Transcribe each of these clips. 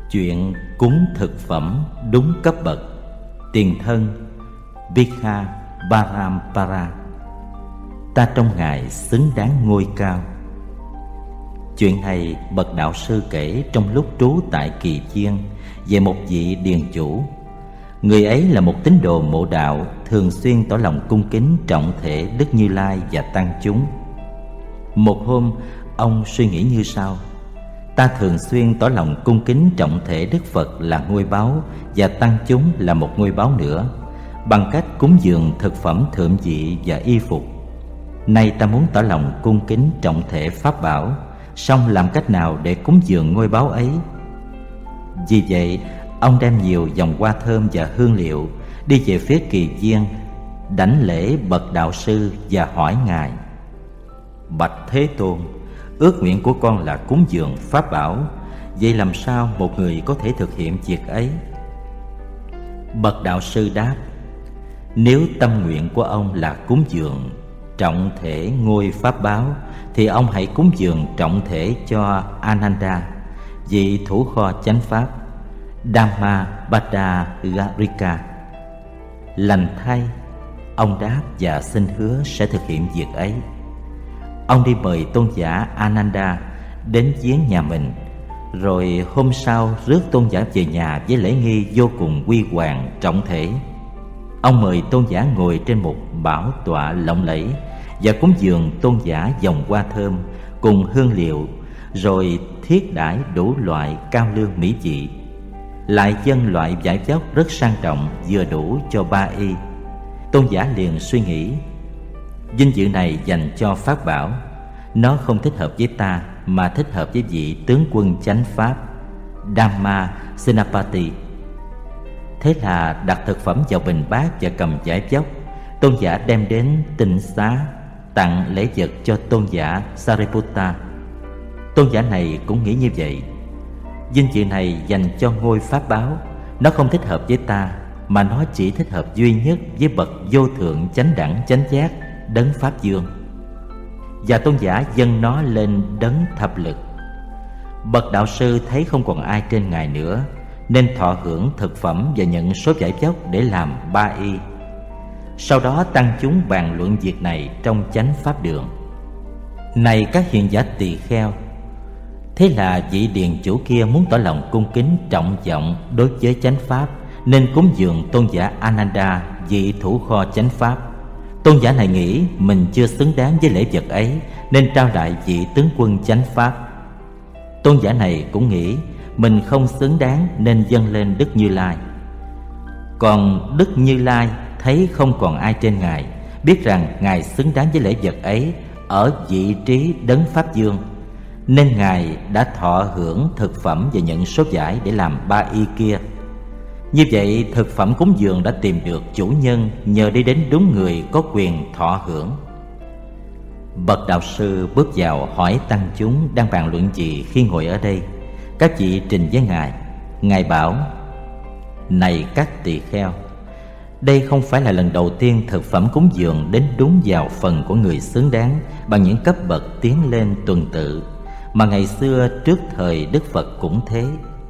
Chuyện cúng thực phẩm đúng cấp bậc. Tiền thân Bhikkha Parampara. Ta trong Ngài xứng đáng ngôi cao. Chuyện này bậc đạo sư kể trong lúc trú tại Kỳ Chiên về một vị điền chủ. Người ấy là một tín đồ mộ đạo, thường xuyên tỏ lòng cung kính trọng thể Đức Như Lai và tăng chúng. Một hôm, ông suy nghĩ như sau: ta thường xuyên tỏ lòng cung kính trọng thể Đức Phật là ngôi báu và tăng chúng là một ngôi báu nữa, bằng cách cúng dường thực phẩm thượng vị và y phục. Nay ta muốn tỏ lòng cung kính trọng thể Pháp bảo, song làm cách nào để cúng dường ngôi báu ấy? Vì vậy, ông đem nhiều vòng hoa thơm và hương liệu đi về phía Kỳ Viên, đảnh lễ bậc đạo sư và hỏi Ngài: bạch Thế Tôn, ước nguyện của con là cúng dường Pháp bảo, vậy làm sao một người có thể thực hiện việc ấy? Bậc đạo sư đáp: nếu tâm nguyện của ông là cúng dường trọng thể ngôi Pháp bảo, thì ông hãy cúng dường trọng thể cho Ananda, vị thủ kho chánh pháp, Dhammapada-garika. Lành thay, ông đáp và xin hứa sẽ thực hiện việc ấy. Ông đi mời tôn giả Ananda đến viếng nhà mình, rồi hôm sau rước tôn giả về nhà với lễ nghi vô cùng huy hoàng trọng thể. Ông mời tôn giả ngồi trên một bảo tọa lộng lẫy và cúng dường tôn giả vòng hoa thơm cùng hương liệu, rồi thiết đãi đủ loại cao lương mỹ vị, lại dâng loại vải vóc rất sang trọng vừa đủ cho 3 y. Tôn giả liền suy nghĩ: vinh dự này dành cho Pháp bảo, nó không thích hợp với ta, mà thích hợp với vị tướng quân chánh pháp Dhamma Senapati. Thế là đặt thực phẩm vào bình bát và cầm vải vóc, tôn giả đem đến tinh xá tặng lễ vật cho tôn giả Sariputta. Tôn giả này cũng nghĩ như vậy: vinh dự này dành cho ngôi Pháp bảo, nó không thích hợp với ta, mà nó chỉ thích hợp duy nhất với bậc vô thượng chánh đẳng chánh giác đấng Pháp Dương. Và tôn giả dâng nó lên đấng thập lực. Bậc đạo sư thấy không còn ai trên Ngài nữa, nên thọ hưởng thực phẩm và nhận số vải vóc để làm 3 y. Sau đó tăng chúng bàn luận việc này trong chánh pháp đường: này các hiền giả tỳ kheo, thế là vị điền chủ kia muốn tỏ lòng cung kính trọng vọng đối với chánh pháp, nên cúng dường tôn giả Ananda, vị thủ kho chánh pháp. Tôn giả này nghĩ mình chưa xứng đáng với lễ vật ấy, nên trao lại vị tướng quân chánh pháp. Tôn giả này cũng nghĩ mình không xứng đáng, nên dâng lên Đức Như Lai. Còn Đức Như Lai thấy không còn ai trên Ngài, biết rằng Ngài xứng đáng với lễ vật ấy ở vị trí đấng Pháp Dương, nên Ngài đã thọ hưởng thực phẩm và nhận số vải để làm 3 y kia. Như vậy, thực phẩm cúng dường đã tìm được chủ nhân nhờ đi đến đúng người có quyền thọ hưởng. Bậc đạo sư bước vào hỏi tăng chúng đang bàn luận gì khi ngồi ở đây. Các vị trình với Ngài. Ngài bảo: này các tỳ kheo, đây không phải là lần đầu tiên thực phẩm cúng dường đến đúng vào phần của người xứng đáng bằng những cấp bậc tiến lên tuần tự, mà ngày xưa trước thời Đức Phật cũng thế.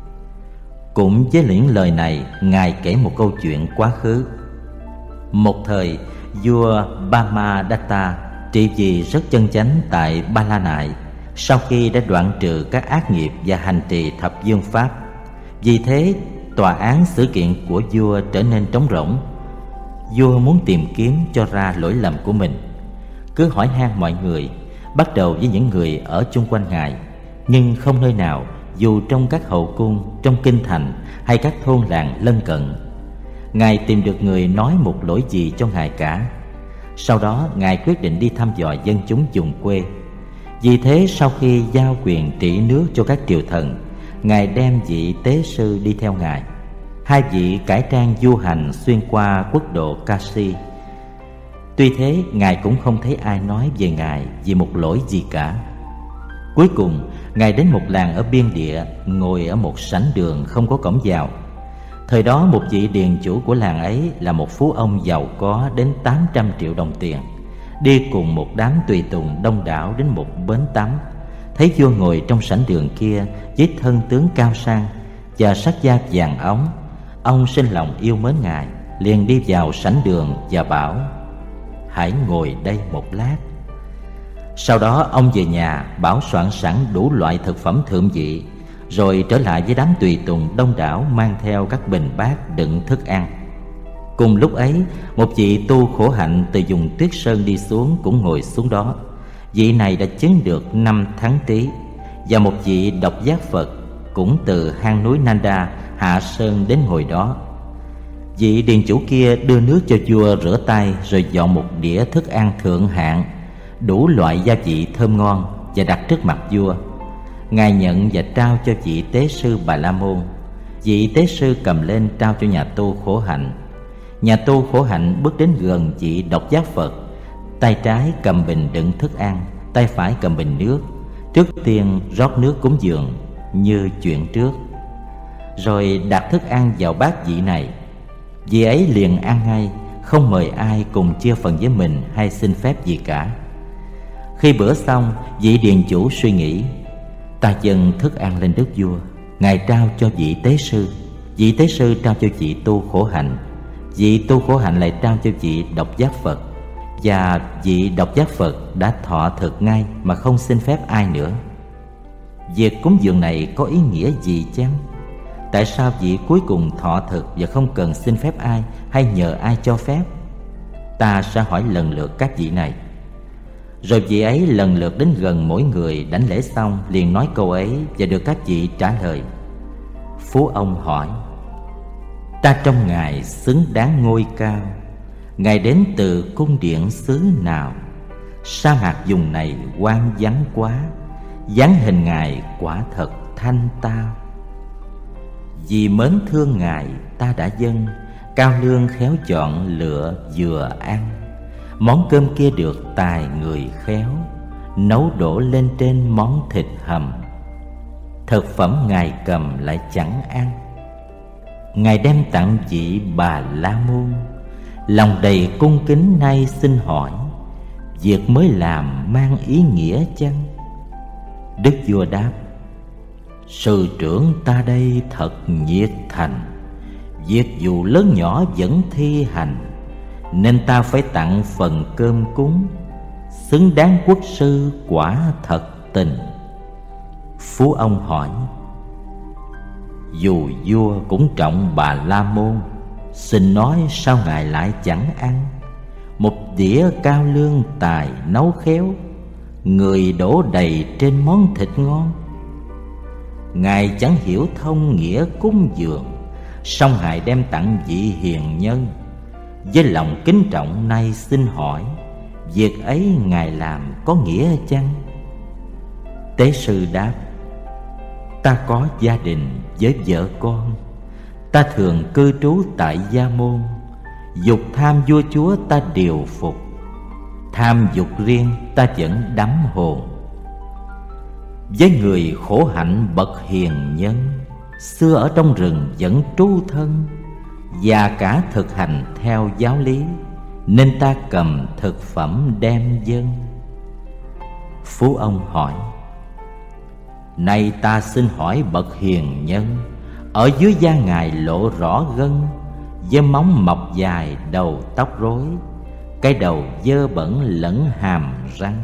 Cũng với những lời này, Ngài kể một câu chuyện quá khứ. Một thời, vua Brahmadatta trị vì rất chân chánh tại Ba La Nại, sau khi đã đoạn trừ các ác nghiệp và hành trì thập dương pháp. Vì thế, tòa án xử kiện của vua trở nên trống rỗng. Vua muốn tìm kiếm cho ra lỗi lầm của mình, cứ hỏi han mọi người, bắt đầu với những người ở chung quanh Ngài, nhưng không nơi nào, dù trong các hậu cung, trong kinh thành hay các thôn làng lân cận, Ngài tìm được người nói một lỗi gì cho Ngài cả. Sau đó Ngài quyết định đi thăm dò dân chúng vùng quê. Vì thế, sau khi giao quyền trị nước cho các triều thần, Ngài đem vị tế sư đi theo Ngài. Hai vị cải trang du hành xuyên qua quốc độ Kashi. Tuy thế, Ngài cũng không thấy ai nói về Ngài vì một lỗi gì cả. Cuối cùng, Ngài đến một làng ở biên địa, ngồi ở một sảnh đường không có cổng vào. Thời đó, một vị điền chủ của làng ấy là một phú ông giàu có đến 800 triệu đồng tiền, đi cùng một đám tùy tùng đông đảo đến một bến tắm. Thấy vua ngồi trong sảnh đường kia với thân tướng cao sang, và sắc da vàng óng. Ông sinh lòng yêu mến Ngài, liền đi vào sảnh đường và bảo: hãy ngồi đây một lát. Sau đó ông về nhà bảo soạn sẵn đủ loại thực phẩm thượng vị, rồi trở lại với đám tùy tùng đông đảo mang theo các bình bát đựng thức ăn. Cùng lúc ấy, một vị tu khổ hạnh từ vùng Tuyết Sơn đi xuống cũng ngồi xuống đó. Vị này đã chứng được 5 tháng Tý. Và một vị độc giác Phật cũng từ hang núi Nanda hạ sơn đến ngồi đó. Vị điền chủ kia đưa nước cho vua rửa tay, rồi dọn một đĩa thức ăn thượng hạng, đủ loại gia vị thơm ngon, và đặt trước mặt vua. Ngài nhận và trao cho vị tế sư Bà La Môn. Vị tế sư cầm lên trao cho nhà tu khổ hạnh. Nhà tu khổ hạnh bước đến gần vị độc giác Phật, tay trái cầm bình đựng thức ăn, tay phải cầm bình nước. Trước tiên rót nước cúng dường như chuyện trước, rồi đặt thức ăn vào bát vị này. Vị ấy liền ăn ngay, không mời ai cùng chia phần với mình hay xin phép gì cả. Khi bữa xong, vị điền chủ suy nghĩ: ta dâng thức ăn lên đức vua, Ngài trao cho vị tế sư, vị tế sư trao cho vị tu khổ hạnh, vị tu khổ hạnh lại trao cho vị độc giác Phật, và vị độc giác Phật đã thọ thực ngay mà không xin phép ai nữa. Việc cúng dường này có ý nghĩa gì chăng? Tại sao vị cuối cùng thọ thực và không cần xin phép ai hay nhờ ai cho phép? Ta sẽ hỏi lần lượt các vị này. Rồi vị ấy lần lượt đến gần mỗi người, đảnh lễ xong liền nói câu ấy và được các vị trả lời. Phú ông hỏi: ta trong Ngài xứng đáng ngôi cao, Ngài đến từ cung điện xứ nào? Sa mạc vùng này hoang vắng quá, dáng hình Ngài quả thật thanh tao. Vì mến thương Ngài ta đã dâng, cao lương khéo chọn lựa vừa ăn. Món cơm kia được tài người khéo, nấu đổ lên trên món thịt hầm. Thực phẩm Ngài cầm lại chẳng ăn. Ngài đem tặng vị Bà La Môn, lòng đầy cung kính nay xin hỏi: việc mới làm mang ý nghĩa chăng? Đức vua đáp: sư trưởng ta đây thật nhiệt thành, việc dù lớn nhỏ vẫn thi hành, nên ta phải tặng phần cơm cúng, xứng đáng quốc sư quả thật tình. Phú ông hỏi: dù vua cũng trọng Bà La Môn, xin nói sao Ngài lại chẳng ăn? Một đĩa cao lương tài nấu khéo, người đổ đầy trên món thịt ngon. Ngài chẳng hiểu thông nghĩa cúng dường, song Ngài đem tặng vị hiền nhân. Với lòng kính trọng nay xin hỏi, việc ấy Ngài làm có nghĩa chăng? Tế sư đáp: ta có gia đình với vợ con, ta thường cư trú tại gia môn. Dục tham vua chúa ta điều phục, tham dục riêng ta vẫn đắm hồn. Với người khổ hạnh bậc hiền nhân, xưa ở trong rừng vẫn trú thân, và cả thực hành theo giáo lý, nên ta cầm thực phẩm đem dâng. Phú ông hỏi: nay ta xin hỏi bậc hiền nhân, ở dưới da Ngài lộ rõ gân, với móng mọc dài, đầu tóc rối, cái đầu dơ bẩn lẫn hàm răng.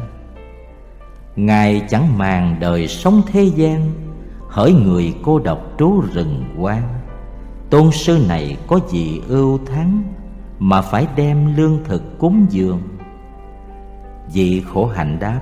Ngài chẳng màng đời sống thế gian, hỡi người cô độc trú rừng hoang. Tôn sư này có gì ưu thắng, mà phải đem lương thực cúng dường? Vị khổ hạnh đáp: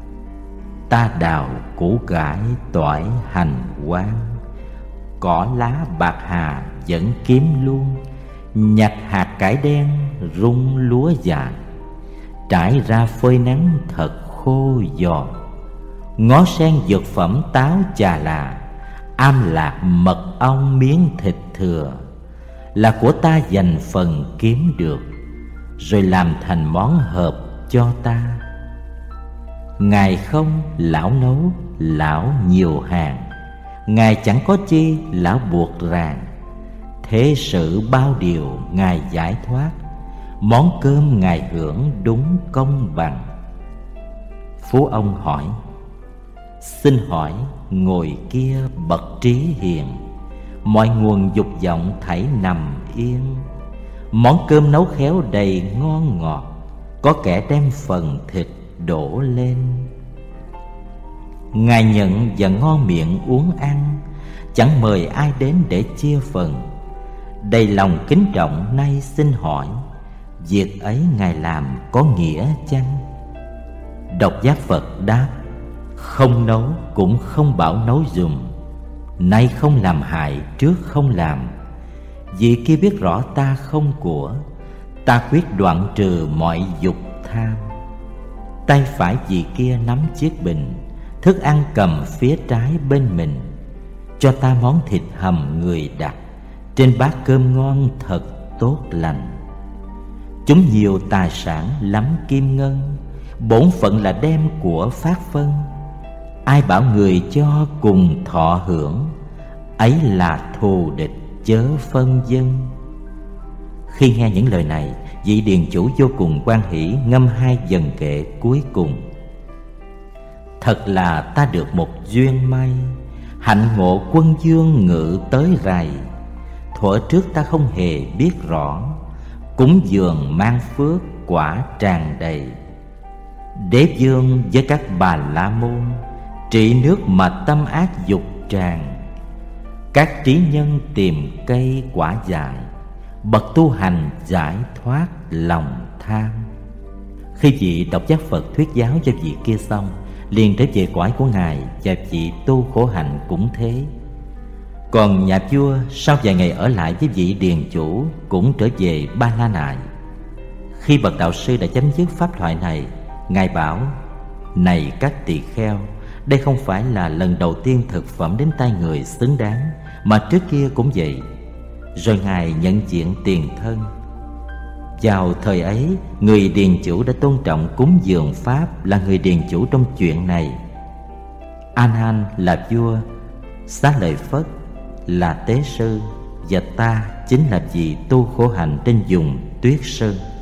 ta đào củ cải tỏi hành hoa, cỏ lá bạc hà vẫn kiếm luôn. Nhặt hạt cải đen rung lúa dài, trải ra phơi nắng thật khô giòn. Ngó sen dược phẩm táo trà là, am lạc mật ong miếng thịt thừa, là của ta dành phần kiếm được, rồi làm thành món hợp cho ta. Ngài không lão nấu lão nhiều hàng, Ngài chẳng có chi lão buộc ràng. Thế sự bao điều Ngài giải thoát, món cơm Ngài hưởng đúng công bằng. Phú ông hỏi: xin hỏi ngồi kia bậc trí hiền, mọi nguồn dục vọng thảy nằm yên. Món cơm nấu khéo đầy ngon ngọt, có kẻ đem phần thịt đổ lên. Ngài nhận và ngon miệng uống ăn, chẳng mời ai đến để chia phần. Đầy lòng kính trọng nay xin hỏi, việc ấy Ngài làm có nghĩa chăng? Độc giác Phật đáp: không nấu cũng không bảo nấu dùm. Nay không làm hại trước không làm. Vị kia biết rõ ta không của, ta quyết đoạn trừ mọi dục tham. Tay phải vị kia nắm chiếc bình, thức ăn cầm phía trái bên mình. Cho ta món thịt hầm người đặt, trên bát cơm ngon thật tốt lành. Chúng nhiều tài sản lắm kim ngân, bổn phận là đem của phát phân. Ai bảo người cho cùng thọ hưởng, ấy là thù địch chớ phân dân. Khi nghe những lời này, vị điền chủ vô cùng hoan hỷ, ngâm hai vần kệ cuối cùng: thật là ta được một duyên may, hạnh ngộ quân vương ngự tới rày. Thuở trước ta không hề biết rõ, cúng dường mang phước quả tràn đầy. Đế vương với các bà la môn, trị nước mà tâm ác dục tràn. Các trí nhân tìm cây quả dại, bậc tu hành giải thoát lòng tham. Khi vị độc giác Phật thuyết giáo cho vị kia xong, liền trở về cõi của Ngài, và vị tu khổ hạnh cũng thế. Còn nhà vua sau vài ngày ở lại với vị điền chủ, cũng trở về Ba La Nại. Khi bậc đạo sư đã chấm dứt pháp thoại này, Ngài bảo: này các tỳ kheo, đây không phải là lần đầu tiên thực phẩm đến tay người xứng đáng, mà trước kia cũng vậy. Rồi Ngài nhận diện tiền thân. Vào thời ấy, người điền chủ đã tôn trọng cúng dường pháp là người điền chủ trong chuyện này. A Nan là vua, Xá Lợi Phất là tế sư, và ta chính là vị tu khổ hạnh trên vùng Tuyết Sơn.